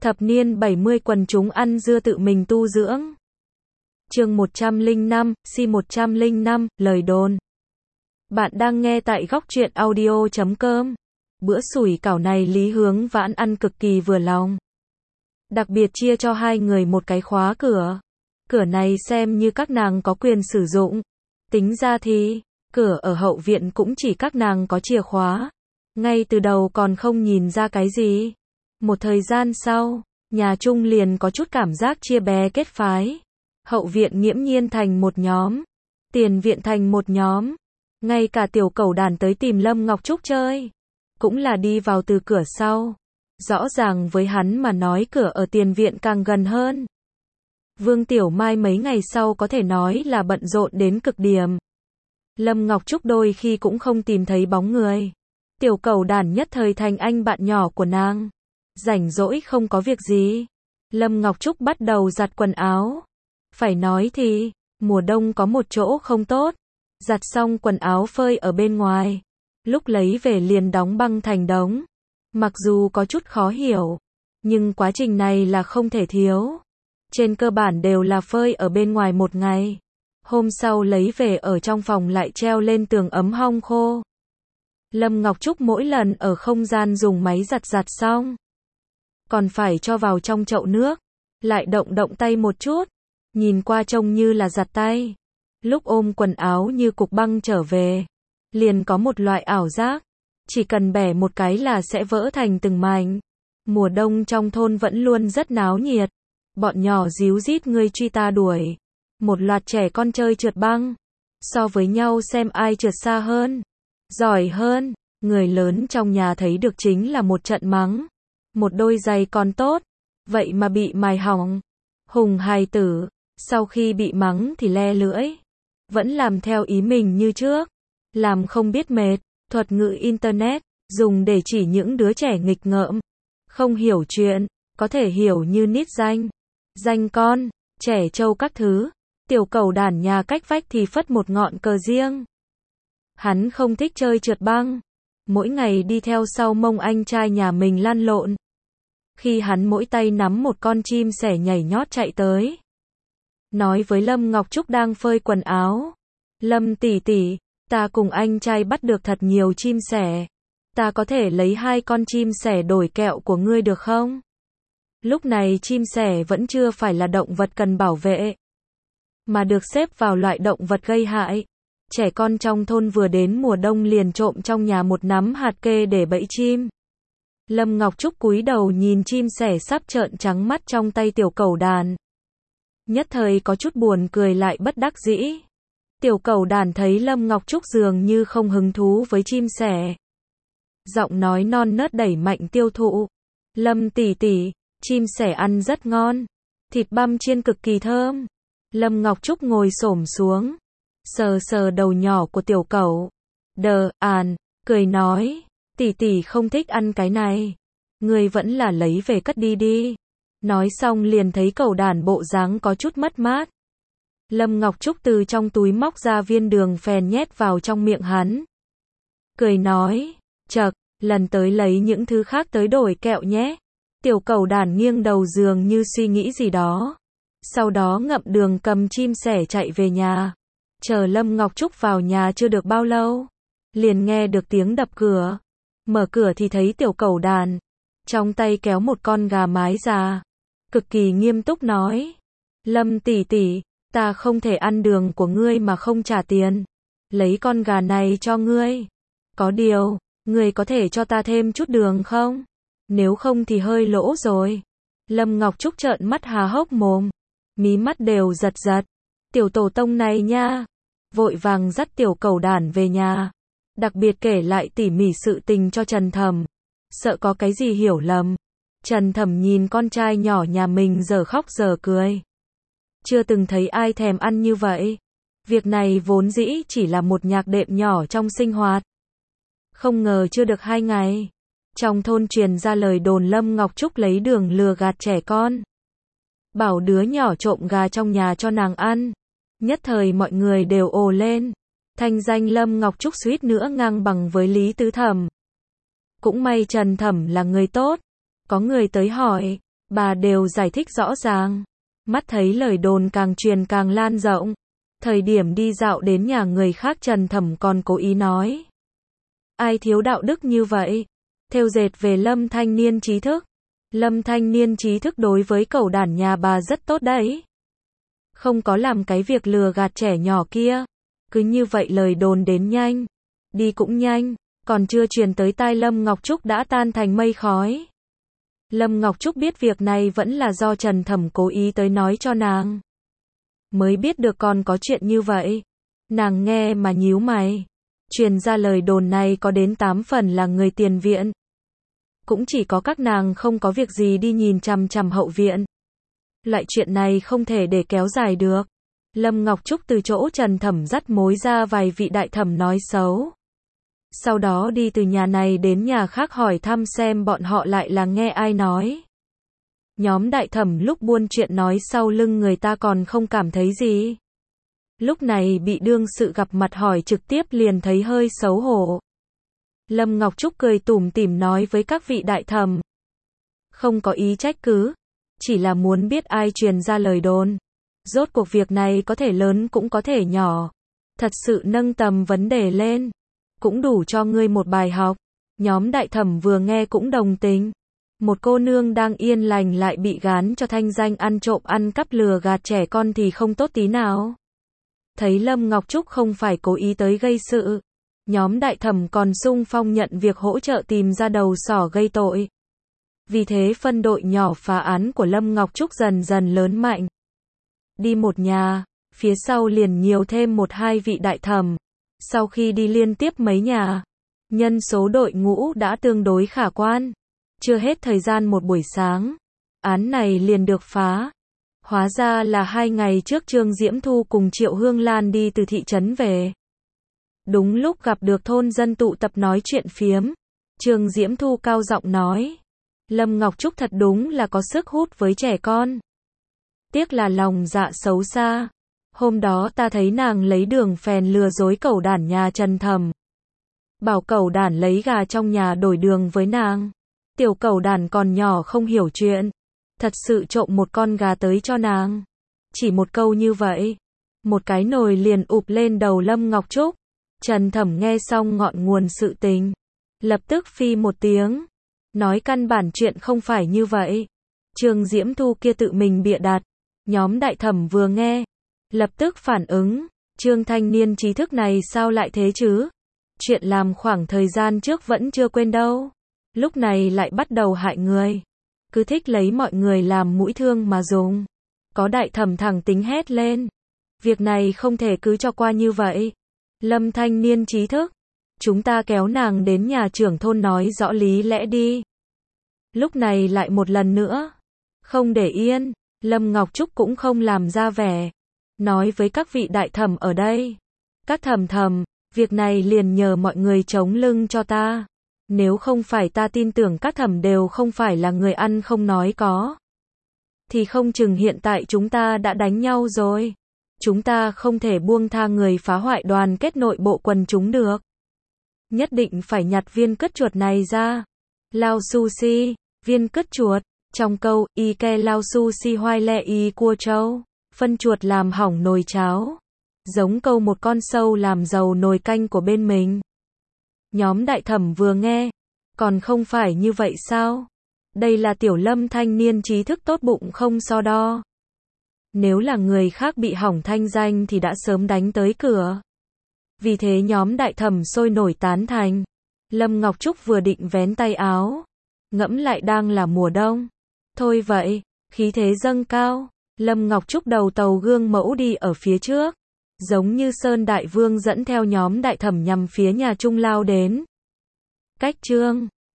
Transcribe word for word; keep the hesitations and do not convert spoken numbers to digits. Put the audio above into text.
Thập niên bảy mươi quần chúng ăn dưa tự mình tu dưỡng. Chương một trăm lẻ năm, si một trăm lẻ năm, lời đồn. Bạn đang nghe tại góc truyện audio chấm com. Bữa sủi cảo này Lý Hướng Vãn ăn cực kỳ vừa lòng. Đặc biệt chia cho hai người một cái khóa cửa. Cửa này xem như các nàng có quyền sử dụng. Tính ra thì, cửa ở hậu viện cũng chỉ các nàng có chìa khóa. Ngay từ đầu còn không nhìn ra cái gì. Một thời gian sau, nhà Trung liền có chút cảm giác chia bè kết phái. Hậu viện nghiễm nhiên thành một nhóm. Tiền viện thành một nhóm. Ngay cả tiểu cẩu đàn tới tìm Lâm Ngọc Trúc chơi. Cũng là đi vào từ cửa sau. Rõ ràng với hắn mà nói cửa ở tiền viện càng gần hơn. Vương Tiểu Mai mấy ngày sau có thể nói là bận rộn đến cực điểm. Lâm Ngọc Trúc đôi khi cũng không tìm thấy bóng người. Tiểu cẩu đàn nhất thời thành anh bạn nhỏ của nàng. Rảnh rỗi không có việc gì. Lâm Ngọc Trúc bắt đầu giặt quần áo. Phải nói thì, mùa đông có một chỗ không tốt. Giặt xong quần áo phơi ở bên ngoài. Lúc lấy về liền đóng băng thành đống. Mặc dù có chút khó hiểu, nhưng quá trình này là không thể thiếu. Trên cơ bản đều là phơi ở bên ngoài một ngày. Hôm sau lấy về ở trong phòng lại treo lên tường ấm hong khô. Lâm Ngọc Trúc mỗi lần ở không gian dùng máy giặt giặt xong. Còn phải cho vào trong chậu nước. Lại động động tay một chút. Nhìn qua trông như là giặt tay. Lúc ôm quần áo như cục băng trở về. Liền có một loại ảo giác. Chỉ cần bẻ một cái là sẽ vỡ thành từng mảnh. Mùa đông trong thôn vẫn luôn rất náo nhiệt. Bọn nhỏ díu dít ngươi truy ta đuổi. Một loạt trẻ con chơi trượt băng. So với nhau xem ai trượt xa hơn. Giỏi hơn. Người lớn trong nhà thấy được chính là một trận mắng. Một đôi giày còn tốt. Vậy mà bị mài hỏng. Hùng hài tử. Sau khi bị mắng thì le lưỡi. Vẫn làm theo ý mình như trước. Làm không biết mệt. Thuật ngữ Internet. Dùng để chỉ những đứa trẻ nghịch ngợm. Không hiểu chuyện. Có thể hiểu như nít danh. Danh con. Trẻ trâu các thứ. Tiểu cẩu đàn nhà cách vách thì phất một ngọn cờ riêng. Hắn không thích chơi trượt băng. Mỗi ngày đi theo sau mông anh trai nhà mình lăn lộn. Khi hắn mỗi tay nắm một con chim sẻ nhảy nhót chạy tới. Nói với Lâm Ngọc Trúc đang phơi quần áo. Lâm tỷ tỷ, ta cùng anh trai bắt được thật nhiều chim sẻ. Ta có thể lấy hai con chim sẻ đổi kẹo của ngươi được không? Lúc này chim sẻ vẫn chưa phải là động vật cần bảo vệ. Mà được xếp vào loại động vật gây hại. Trẻ con trong thôn vừa đến mùa đông liền trộm trong nhà một nắm hạt kê để bẫy chim. Lâm Ngọc Trúc cúi đầu nhìn chim sẻ sắp trợn trắng mắt trong tay tiểu cẩu đàn. Nhất thời có chút buồn cười lại bất đắc dĩ. Tiểu cẩu đàn thấy Lâm Ngọc Trúc dường như không hứng thú với chim sẻ. Giọng nói non nớt đẩy mạnh tiêu thụ. Lâm tỷ tỷ, chim sẻ ăn rất ngon. Thịt băm chiên cực kỳ thơm. Lâm Ngọc Trúc ngồi xổm xuống. Sờ sờ đầu nhỏ của tiểu cẩu. Đờ, àn, cười nói. Tỷ tỷ không thích ăn cái này. Ngươi vẫn là lấy về cất đi đi. Nói xong liền thấy cẩu đàn bộ dáng có chút mất mát. Lâm Ngọc Trúc từ trong túi móc ra viên đường phèn nhét vào trong miệng hắn. Cười nói. Chậc, lần tới lấy những thứ khác tới đổi kẹo nhé. Tiểu cẩu đàn nghiêng đầu dường như suy nghĩ gì đó. Sau đó ngậm đường cầm chim sẻ chạy về nhà. Chờ Lâm Ngọc Trúc vào nhà chưa được bao lâu. Liền nghe được tiếng đập cửa. Mở cửa thì thấy tiểu cẩu đàn. Trong tay kéo một con gà mái già. Cực kỳ nghiêm túc nói. Lâm tỷ tỷ, ta không thể ăn đường của ngươi mà không trả tiền. Lấy con gà này cho ngươi. Có điều, ngươi có thể cho ta thêm chút đường không? Nếu không thì hơi lỗ rồi. Lâm Ngọc Trúc trợn mắt há hốc mồm. Mí mắt đều giật giật. Tiểu tổ tông này nha. Vội vàng dắt tiểu cẩu đàn về nhà. Đặc biệt kể lại tỉ mỉ sự tình cho Trần Thẩm. Sợ có cái gì hiểu lầm. Trần Thẩm nhìn con trai nhỏ nhà mình giờ khóc giờ cười. Chưa từng thấy ai thèm ăn như vậy. Việc này vốn dĩ chỉ là một nhạc đệm nhỏ trong sinh hoạt. Không ngờ chưa được hai ngày. Trong thôn truyền ra lời đồn Lâm Ngọc Trúc lấy đường lừa gạt trẻ con. Bảo đứa nhỏ trộm gà trong nhà cho nàng ăn. Nhất thời mọi người đều ồ lên. Thanh danh Lâm Ngọc Trúc suýt nữa ngang bằng với Lý Tứ Thẩm. Cũng may Trần Thẩm là người tốt. Có người tới hỏi, bà đều giải thích rõ ràng. Mắt thấy lời đồn càng truyền càng lan rộng. Thời điểm đi dạo đến nhà người khác Trần Thẩm còn cố ý nói. Ai thiếu đạo đức như vậy? Thêu dệt về Lâm thanh niên trí thức. Lâm thanh niên trí thức đối với cẩu đản nhà bà rất tốt đấy. Không có làm cái việc lừa gạt trẻ nhỏ kia. Cứ như vậy lời đồn đến nhanh. Đi cũng nhanh. Còn chưa truyền tới tai Lâm Ngọc Trúc đã tan thành mây khói. Lâm Ngọc Trúc biết việc này vẫn là do Trần Thẩm cố ý tới nói cho nàng. Mới biết được còn có chuyện như vậy. Nàng nghe mà nhíu mày. Truyền ra lời đồn này có đến tám phần là người tiền viện. Cũng chỉ có các nàng không có việc gì đi nhìn chằm chằm hậu viện. Loại chuyện này không thể để kéo dài được. Lâm Ngọc Trúc từ chỗ Trần Thẩm dắt mối ra vài vị đại thẩm nói xấu. Sau đó đi từ nhà này đến nhà khác hỏi thăm xem bọn họ lại là nghe ai nói. Nhóm đại thẩm lúc buôn chuyện nói sau lưng người ta còn không cảm thấy gì. Lúc này bị đương sự gặp mặt hỏi trực tiếp liền thấy hơi xấu hổ. Lâm Ngọc Trúc cười tủm tỉm nói với các vị đại thẩm. Không có ý trách cứ. Chỉ là muốn biết ai truyền ra lời đồn. Rốt cuộc việc này có thể lớn cũng có thể nhỏ. Thật sự nâng tầm vấn đề lên. Cũng đủ cho ngươi một bài học. Nhóm đại thẩm vừa nghe cũng đồng tình. Một cô nương đang yên lành lại bị gán cho thanh danh ăn trộm ăn cắp lừa gạt trẻ con thì không tốt tí nào. Thấy Lâm Ngọc Trúc không phải cố ý tới gây sự. Nhóm đại thẩm còn sung phong nhận việc hỗ trợ tìm ra đầu sỏ gây tội. Vì thế phân đội nhỏ phá án của Lâm Ngọc Trúc dần dần lớn mạnh. Đi một nhà, phía sau liền nhiều thêm một hai vị đại thẩm. Sau khi đi liên tiếp mấy nhà, nhân số đội ngũ đã tương đối khả quan. Chưa hết thời gian một buổi sáng, án này liền được phá. Hóa ra là hai ngày trước Trương Diễm Thu cùng Triệu Hương Lan đi từ thị trấn về. Đúng lúc gặp được thôn dân tụ tập nói chuyện phiếm. Trương Diễm Thu cao giọng nói. Lâm Ngọc Trúc thật đúng là có sức hút với trẻ con. Tiếc là lòng dạ xấu xa. Hôm đó ta thấy nàng lấy đường phèn lừa dối cẩu đản nhà Trần Thẩm. Bảo cẩu đản lấy gà trong nhà đổi đường với nàng. Tiểu cẩu đản còn nhỏ không hiểu chuyện. Thật sự trộm một con gà tới cho nàng. Chỉ một câu như vậy. Một cái nồi liền ụp lên đầu Lâm Ngọc Trúc. Trần Thẩm nghe xong ngọn nguồn sự tình. Lập tức phi một tiếng. Nói căn bản chuyện không phải như vậy. Trương Diễm Thu kia tự mình bịa đặt. Nhóm đại thẩm vừa nghe. Lập tức phản ứng. Trương thanh niên trí thức này sao lại thế chứ? Chuyện làm khoảng thời gian trước vẫn chưa quên đâu. Lúc này lại bắt đầu hại người. Cứ thích lấy mọi người làm mũi thương mà dùng. Có đại thẩm thẳng tính hét lên. Việc này không thể cứ cho qua như vậy. Lâm thanh niên trí thức. Chúng ta kéo nàng đến nhà trưởng thôn nói rõ lý lẽ đi. Lúc này lại một lần nữa. Không để yên. Lâm Ngọc Trúc cũng không làm ra vẻ. Nói với các vị đại thẩm ở đây. Các thẩm thẩm, việc này liền nhờ mọi người chống lưng cho ta. Nếu không phải ta tin tưởng các thẩm đều không phải là người ăn không nói có. Thì không chừng hiện tại chúng ta đã đánh nhau rồi. Chúng ta không thể buông tha người phá hoại đoàn kết nội bộ quần chúng được. Nhất định phải nhặt viên cứt chuột này ra. Lao sushi, viên cứt chuột. Trong câu, y ke lao sushi hoai le y cua trâu. Phân chuột làm hỏng nồi cháo. Giống câu một con sâu làm dầu nồi canh của bên mình. Nhóm đại thẩm vừa nghe. Còn không phải như vậy sao? Đây là tiểu Lâm thanh niên trí thức tốt bụng không so đo. Nếu là người khác bị hỏng thanh danh thì đã sớm đánh tới cửa. Vì thế nhóm đại thẩm sôi nổi tán thành. Lâm Ngọc Trúc vừa định vén tay áo. Ngẫm lại đang là mùa đông. Thôi vậy, khí thế dâng cao. Lâm Ngọc Trúc đầu tàu gương mẫu đi ở phía trước. Giống như Sơn Đại Vương dẫn theo nhóm đại thẩm nhằm phía nhà Trung lao đến. Cách Trương